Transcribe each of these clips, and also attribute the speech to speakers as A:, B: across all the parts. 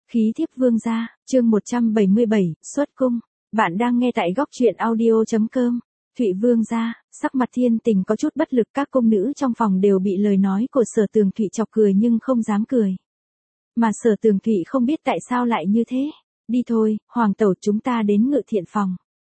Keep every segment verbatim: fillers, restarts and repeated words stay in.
A: Khí thiếp vương gia, chương một trăm bảy mươi bảy, xuất cung. Bạn đang nghe tại góc truyện audio chấm com. Thụy vương gia, sắc mặt Thiên Tình có chút bất lực, các cung nữ trong phòng đều bị lời nói của Sở Tường Thụy chọc cười nhưng không dám cười. Mà Sở Tường Thụy không biết tại sao lại như thế. Đi thôi, hoàng tẩu, chúng ta đến Ngự Thiện phòng.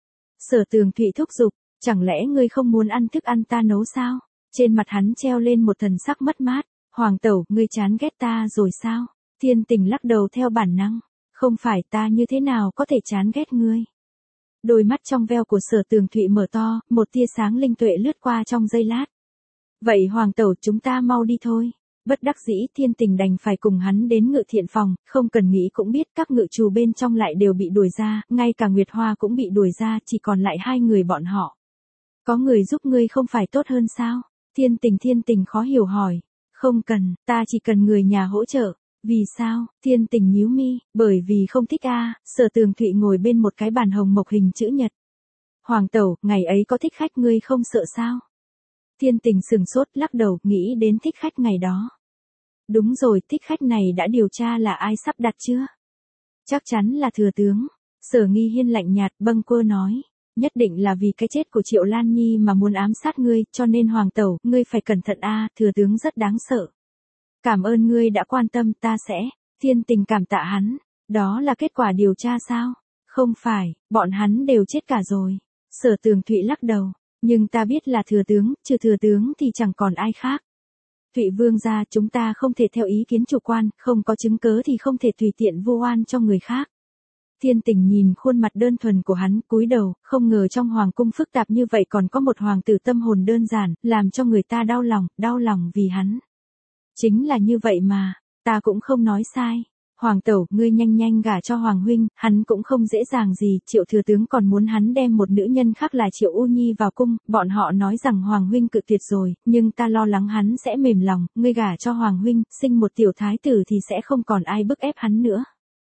A: Sở Tường Thụy thúc giục, chẳng lẽ ngươi không muốn ăn thức ăn ta nấu sao? Trên mặt hắn treo lên một thần sắc mất mát. Hoàng tẩu, ngươi chán ghét ta rồi sao? Thiên Tình lắc đầu theo bản năng, không phải, ta như thế nào có thể chán ghét ngươi. Đôi mắt trong veo của Sở Tường Thụy mở to, một tia sáng linh tuệ lướt qua trong giây lát. Vậy hoàng tẩu, chúng ta mau đi thôi. Bất đắc dĩ, Thiên Tình đành phải cùng hắn đến Ngự Thiện phòng, không cần nghĩ cũng biết các ngự trù bên trong lại đều bị đuổi ra, ngay cả Nguyệt Hoa cũng bị đuổi ra, chỉ còn lại hai người bọn họ. Có người giúp ngươi không phải tốt hơn sao? Thiên Tình Thiên Tình khó hiểu hỏi. Không cần, ta chỉ cần người nhà hỗ trợ. Vì sao? Thiên Tình nhíu mi, bởi vì không thích a. À. Sở Tường Thụy ngồi bên một cái bàn hồng mộc hình chữ nhật. Hoàng tẩu, ngày ấy có thích khách ngươi không sợ sao? Thiên Tình sừng sốt lắc đầu, nghĩ đến thích khách ngày đó. Đúng rồi, thích khách này đã điều tra là ai sắp đặt chưa? Chắc chắn là thừa tướng. Sở Nghi Hiên lạnh nhạt bâng quơ nói. Nhất định là vì cái chết của Triệu Lan Nhi mà muốn ám sát ngươi, cho nên hoàng tẩu, ngươi phải cẩn thận a, à, thừa tướng rất đáng sợ. Cảm ơn ngươi đã quan tâm, ta sẽ. Thiên Tình cảm tạ hắn. Đó là kết quả điều tra sao? Không phải, bọn hắn đều chết cả rồi. Sở Tường Thụy lắc đầu. Nhưng ta biết là thừa tướng, trừ thừa tướng thì chẳng còn ai khác. Thụy vương gia, chúng ta không thể theo ý kiến chủ quan, không có chứng cớ thì không thể tùy tiện vu oan cho người khác. Thiên Tình nhìn khuôn mặt đơn thuần của hắn, cúi đầu, không ngờ trong hoàng cung phức tạp như vậy còn có một hoàng tử tâm hồn đơn giản, làm cho người ta đau lòng, đau lòng vì hắn. Chính là như vậy mà, ta cũng không nói sai. Hoàng tẩu, ngươi nhanh nhanh gả cho hoàng huynh, hắn cũng không dễ dàng gì, Triệu thừa tướng còn muốn hắn đem một nữ nhân khác là Triệu U Nhi vào cung, bọn họ nói rằng hoàng huynh cự tuyệt rồi, nhưng ta lo lắng hắn sẽ mềm lòng, ngươi gả cho hoàng huynh, sinh một tiểu thái tử thì sẽ không còn ai bức ép hắn nữa.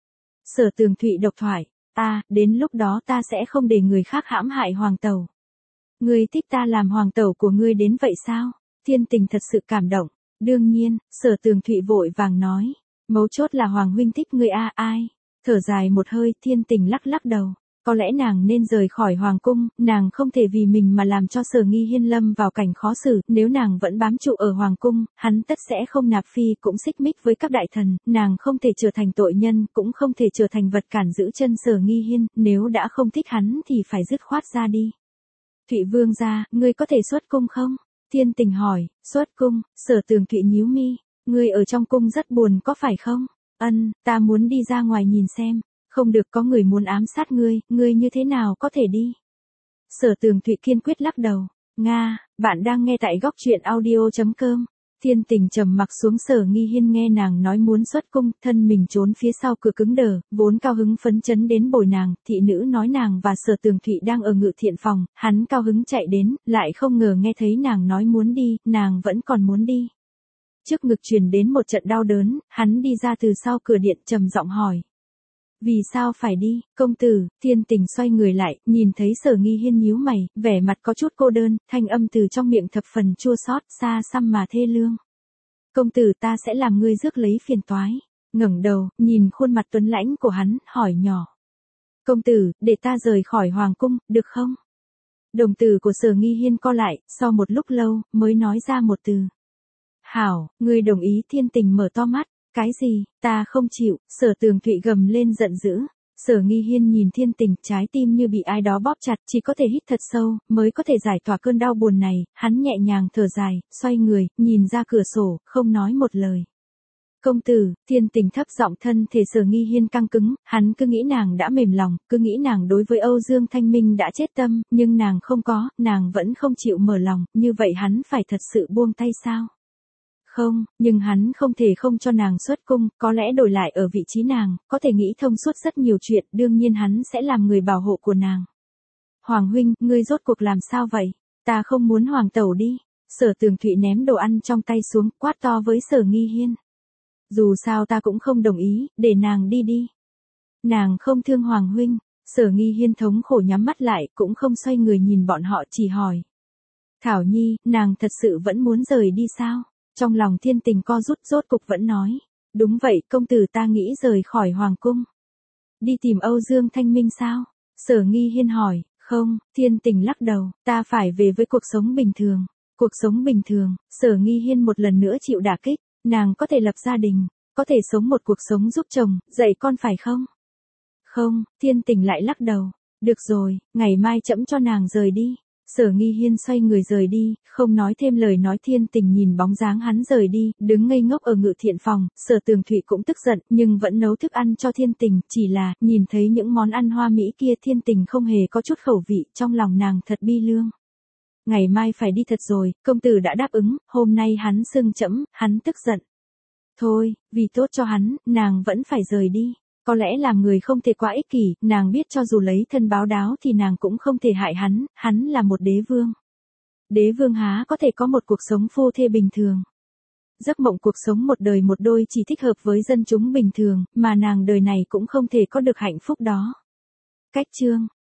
A: Sở Tường Thụy độc thoại, ta, đến lúc đó ta sẽ không để người khác hãm hại hoàng tẩu. Ngươi thích ta làm hoàng tẩu của ngươi đến vậy sao? Thiên Tình thật sự cảm động. Đương nhiên, Sở Tường Thụy vội vàng nói. Mấu chốt là hoàng huynh thích ngươi a. À, ai? Thở dài một hơi, Thiên Tình lắc lắc đầu. Có lẽ nàng nên rời khỏi hoàng cung, nàng không thể vì mình mà làm cho Sở Nghi Hiên lâm vào cảnh khó xử, nếu nàng vẫn bám trụ ở hoàng cung, hắn tất sẽ không nạp phi, cũng xích mích với các đại thần, nàng không thể trở thành tội nhân, cũng không thể trở thành vật cản giữ chân Sở Nghi Hiên, nếu đã không thích hắn thì phải dứt khoát ra đi. Thụy vương gia, ngươi có thể xuất cung không? Thiên Tình hỏi. Xuất cung? Sở Tường Thụy nhíu mi. Ngươi ở trong cung rất buồn có phải không? Ân, ta muốn đi ra ngoài nhìn xem. Không được, có người muốn ám sát ngươi, ngươi như thế nào có thể đi? Sở Tường Thụy kiên quyết lắc đầu. Nga, bạn đang nghe tại góc truyện audio chấm com. Thiên Tình trầm mặc xuống. Sở Nghi Hiên nghe nàng nói muốn xuất cung, thân mình trốn phía sau cửa cứng đờ, vốn cao hứng phấn chấn đến bồi nàng, thị nữ nói nàng và Sở Tường Thụy đang ở Ngự Thiện phòng, hắn cao hứng chạy đến, lại không ngờ nghe thấy nàng nói muốn đi, nàng vẫn còn muốn đi. Trước ngực truyền đến một trận đau đớn, hắn đi ra từ sau cửa điện trầm giọng hỏi. Vì sao phải đi, công tử? Thiên Tình xoay người lại, nhìn thấy Sở Nghi Hiên nhíu mày, vẻ mặt có chút cô đơn, thanh âm từ trong miệng thập phần chua xót, xa xăm mà thê lương. Công tử, ta sẽ làm ngươi rước lấy phiền toái. Ngẩng đầu, nhìn khuôn mặt tuấn lãnh của hắn, hỏi nhỏ. Công tử, để ta rời khỏi hoàng cung, được không? Đồng tử của Sở Nghi Hiên co lại, sau một lúc lâu, mới nói ra một từ. Hảo, ngươi đồng ý. Thiên Tình mở to mắt. Cái gì? Ta không chịu. Sở Tường Thụy gầm lên giận dữ. Sở Nghi Hiên nhìn Thiên Tình, trái tim như bị ai đó bóp chặt, chỉ có thể hít thật sâu, mới có thể giải tỏa cơn đau buồn này, hắn nhẹ nhàng thở dài, xoay người, nhìn ra cửa sổ, không nói một lời. Công tử, Thiên Tình thấp giọng. Thân thể Sở Nghi Hiên căng cứng, hắn cứ nghĩ nàng đã mềm lòng, cứ nghĩ nàng đối với Âu Dương Thanh Minh đã chết tâm, nhưng nàng không có, nàng vẫn không chịu mở lòng, như vậy hắn phải thật sự buông tay sao? Không, nhưng hắn không thể không cho nàng xuất cung, có lẽ đổi lại ở vị trí nàng, có thể nghĩ thông suốt rất nhiều chuyện, đương nhiên hắn sẽ làm người bảo hộ của nàng. Hoàng huynh, ngươi rốt cuộc làm sao vậy? Ta không muốn hoàng tẩu đi. Sở Tường Thụy ném đồ ăn trong tay xuống, quát to với Sở Nghi Hiên. Dù sao ta cũng không đồng ý, để nàng đi đi. Nàng không thương hoàng huynh. Sở Nghi Hiên thống khổ nhắm mắt lại, cũng không xoay người nhìn bọn họ, chỉ hỏi. Thảo Nhi, nàng thật sự vẫn muốn rời đi sao? Trong lòng Thiên Tình co rút, rốt cục vẫn nói. Đúng vậy, công tử ta nghĩ rời khỏi hoàng cung. Đi tìm Âu Dương Thanh Minh sao? Sở Nghi Hiên hỏi. Không, Thiên Tình lắc đầu, ta phải về với cuộc sống bình thường. Cuộc sống bình thường, Sở Nghi Hiên một lần nữa chịu đả kích, nàng có thể lập gia đình, có thể sống một cuộc sống giúp chồng, dạy con phải không? Không, Thiên Tình lại lắc đầu. Được rồi, ngày mai trẫm cho nàng rời đi. Sở Nghi Hiên xoay người rời đi, không nói thêm lời nói. Thiên Tình nhìn bóng dáng hắn rời đi, đứng ngây ngốc ở ngự thiện phòng. Sở Tường Thụy cũng tức giận, nhưng vẫn nấu thức ăn cho Thiên Tình, chỉ là, nhìn thấy những món ăn hoa mỹ kia Thiên Tình không hề có chút khẩu vị, trong lòng nàng thật bi lương. Ngày mai phải đi thật rồi, công tử đã đáp ứng, hôm nay hắn xưng trẫm, hắn tức giận. Thôi, vì tốt cho hắn, nàng vẫn phải rời đi. Có lẽ làm người không thể quá ích kỷ, nàng biết cho dù lấy thân báo đáo thì nàng cũng không thể hại hắn, hắn là một đế vương. Đế vương há có thể có một cuộc sống phu thê bình thường. Giấc mộng cuộc sống một đời một đôi chỉ thích hợp với dân chúng bình thường, mà nàng đời này cũng không thể có được hạnh phúc đó. Cách chương